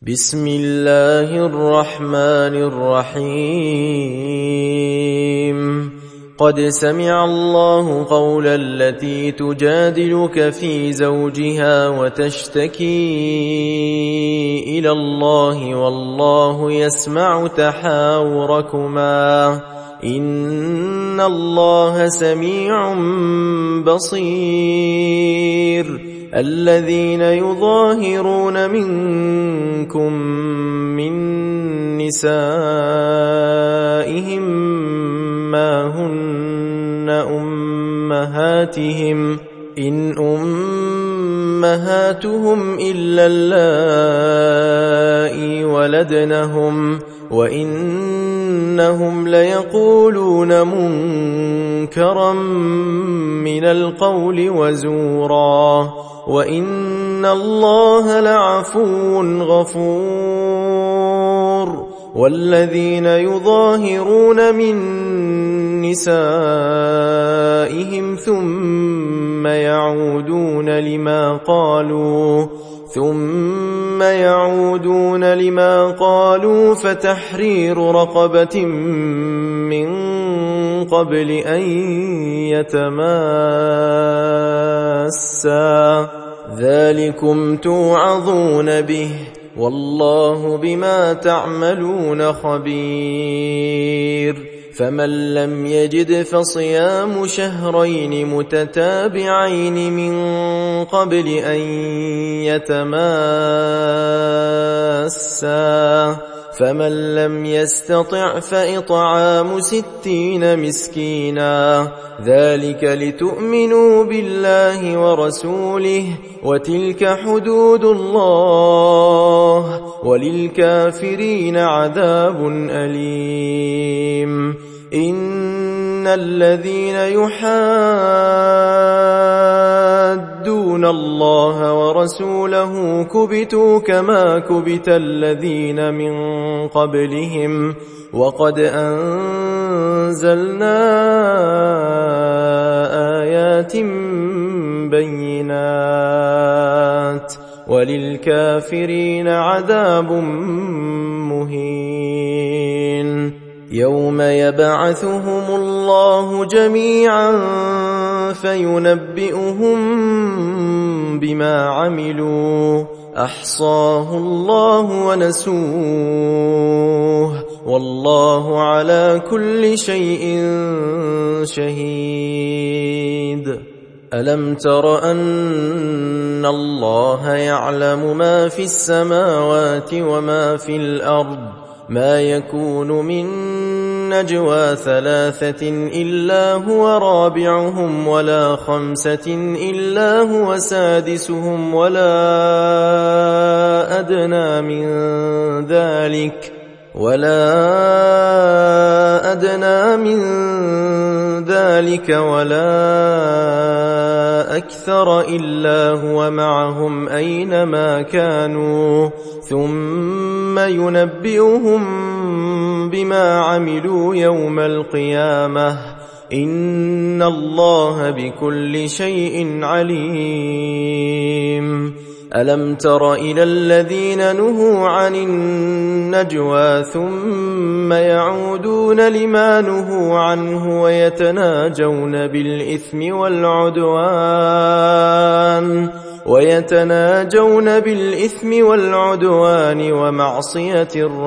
بسم الله الرحمن الرحيم قد سمع الله قول التي تجادلك في زوجها وتشتكي إلى الله والله يسمع تحاوركما إن الله سميع بصير الذين يظاهرون منكم من نسائهم ما هن أمهاتهم إن أمهاتهم إلا اللائي ولدنهم وإنهم ليقولون منكرا من القول وزورا وإن الله لعفو غفور والذين يظاهرون من نسائهم ثم يعودون لما قالوا فتحرير رقبة من قبل أن يتماسا ذلكم توعظون به والله بما تعملون خبير فمن لم يجد فصيام شهرين متتابعين من قبل أن يتماسا فمن لم يستطع فإطعام 60 مسكينا ذلك لتؤمنوا بالله ورسوله وتلك حدود الله وللكافرين عذاب أليم إن الذين يحادون الله ورسوله كبتوا كما كبت الذين من قبلهم وقد أنزلنا آيات بينات وللكافرين عذاب مهين يوم يبعثهم الله جميعا فينبئهم بما عملوا أحصاه الله ونسوه والله على كل شيء شهيد ألم تر أن الله يعلم ما في السماوات وما في الأرض ما يكون من نجوى 3 إلا هو رابعهم ولا 5 إلا هو سادسهم ولا أدنى من ذلك ولا أكثر إلا هو معهم أينما كانوا ثم ينبئهم بما عملوا يوم القيامة إن الله بكل شيء عليم ألم تر إلى الذين نهوا عن النجوى ثم يعودون لما نهوا عنه ويتناجون بالإثم والعدوان ومعصية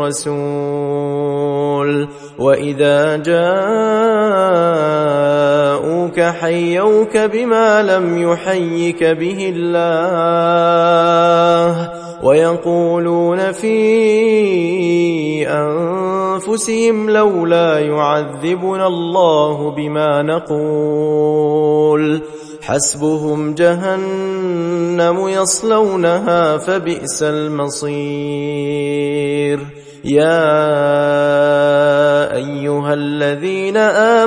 الرسول وإذا جاءوك حيوك بما لم يحيك به الله ويقولون في أنفسهم لولا يعذبنا الله بما نقول حسبهم جهنم يصلونها فبئس المصير يا أيها الذين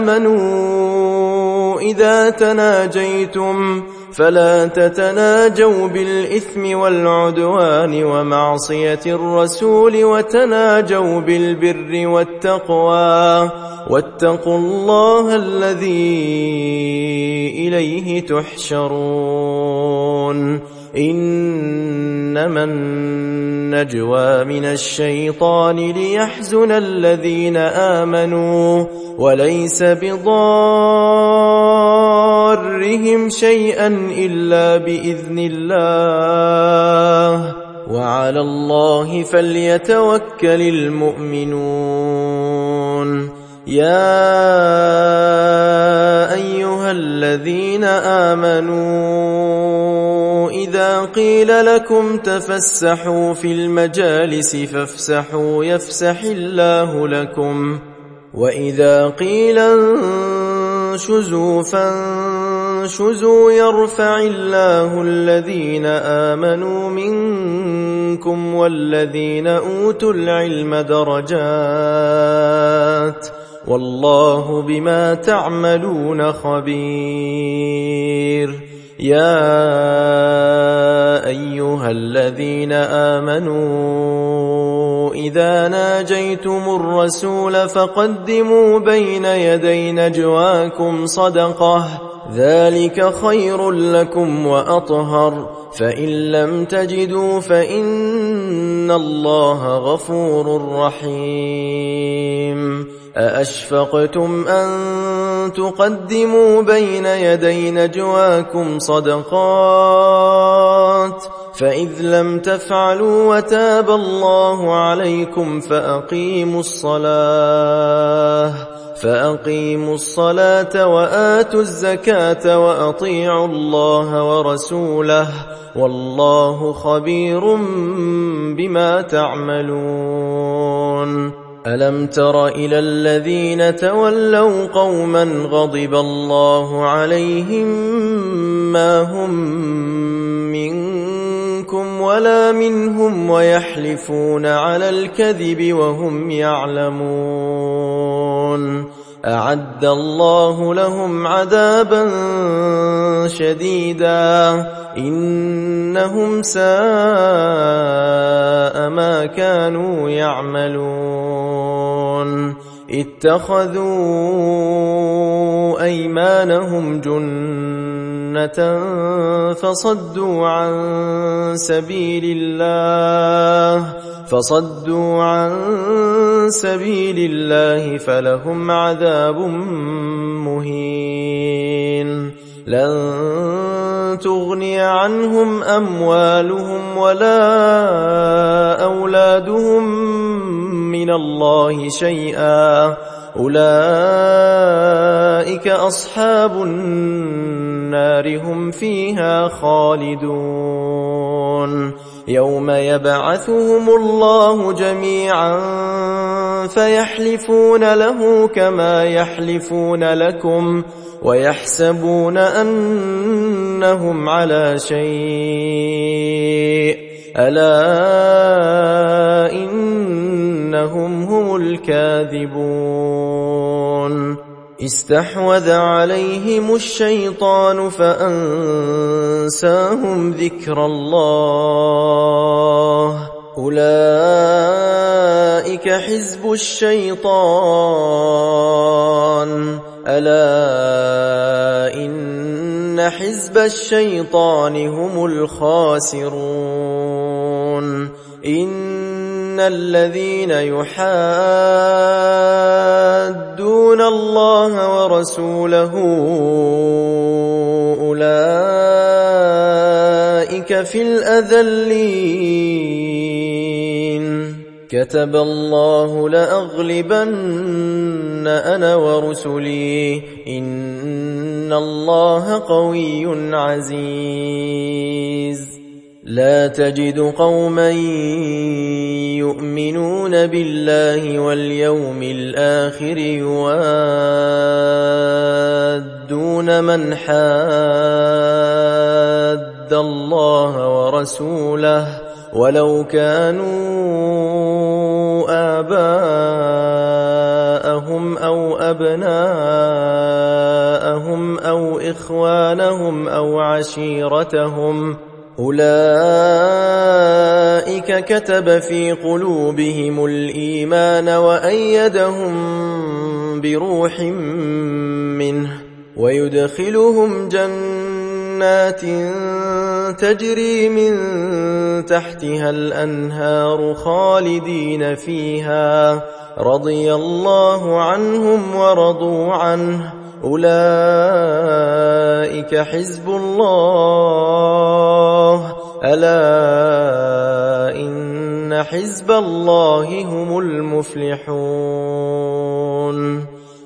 آمنوا إذا تناجيتم فلا تتناجوا بالإثم والعدوان ومعصية الرسول وتناجوا بالبر والتقوى واتقوا الله الذي إليه تحشرون إنما النجوى من الشيطان ليحزن الذين آمنوا وليس بضارهم شيئا إلا بإذن الله وعلى الله فليتوكل المؤمنون. يا أيها الذين آمنوا إذا قيل لكم تفسحوا في المجالس فافسحوا يفسح الله لكم وإذا قيل انشزوا فانشزوا يرفع الله الذين آمنوا منكم والذين أوتوا العلم درجات والله بما تعملون خبير. يا أيها الذين آمنوا إذا ناجيتم الرسول فقدموا بين يدي نجواكم صدقة ذلك خير لكم وأطهر فإن لم تجدوا فإن الله غفور رحيم. أأشفقتم أن تقدموا بين يدي نجواكم صدقات فإذ لم تفعلوا وتاب الله عليكم فأقيموا الصلاة وآتوا الزكاة وأطيعوا الله ورسوله والله خبير بما تعملون. ألم تر إلى الذين تولوا قوما غضب الله عليهم ما هم منكم ولا منهم ويحلفون على الكذب وهم يعلمون أعد الله لهم عذابا شديدا إنهم ساء ما كانوا يعملون. اتخذوا أيمانهم جنة فصدوا عن سبيل الله فلهم عذاب مهين. لن تغني عنهم أموالهم ولا أولادهم من الله شيئا أولئك أصحاب النار هم فيها خالدون. يوم يبعثهم الله جميعا فيحلفون له كما يحلفون لكم ويحسبون أنهم على شيء ألا إنهم هم الكاذبون. استحوذ عليهم الشيطان فأنساهم ذكر الله أولئك حزب الشيطان ألا إن حزب الشيطان هم الخاسرون. إن الذين يحادون الله ورسوله أولئك في الأذلين. كتب الله لأغلبن أنا ورسلي إن الله قوي عزيز. لا تجد قوما يؤمنون بالله واليوم الآخر يوادون من حاد الله ورسوله ولو كانوا آباءهم أو أبناءهم أو إخوانهم أو عشيرتهم أولئك كتب في قلوبهم الإيمان وأيدهم بروح منه ويدخلهم جنات تجري من تحتها الأنهار خالدين فيها رضي الله عنهم ورضوا عنه أولئك حزب الله ألا إن حزب الله هم المفلحون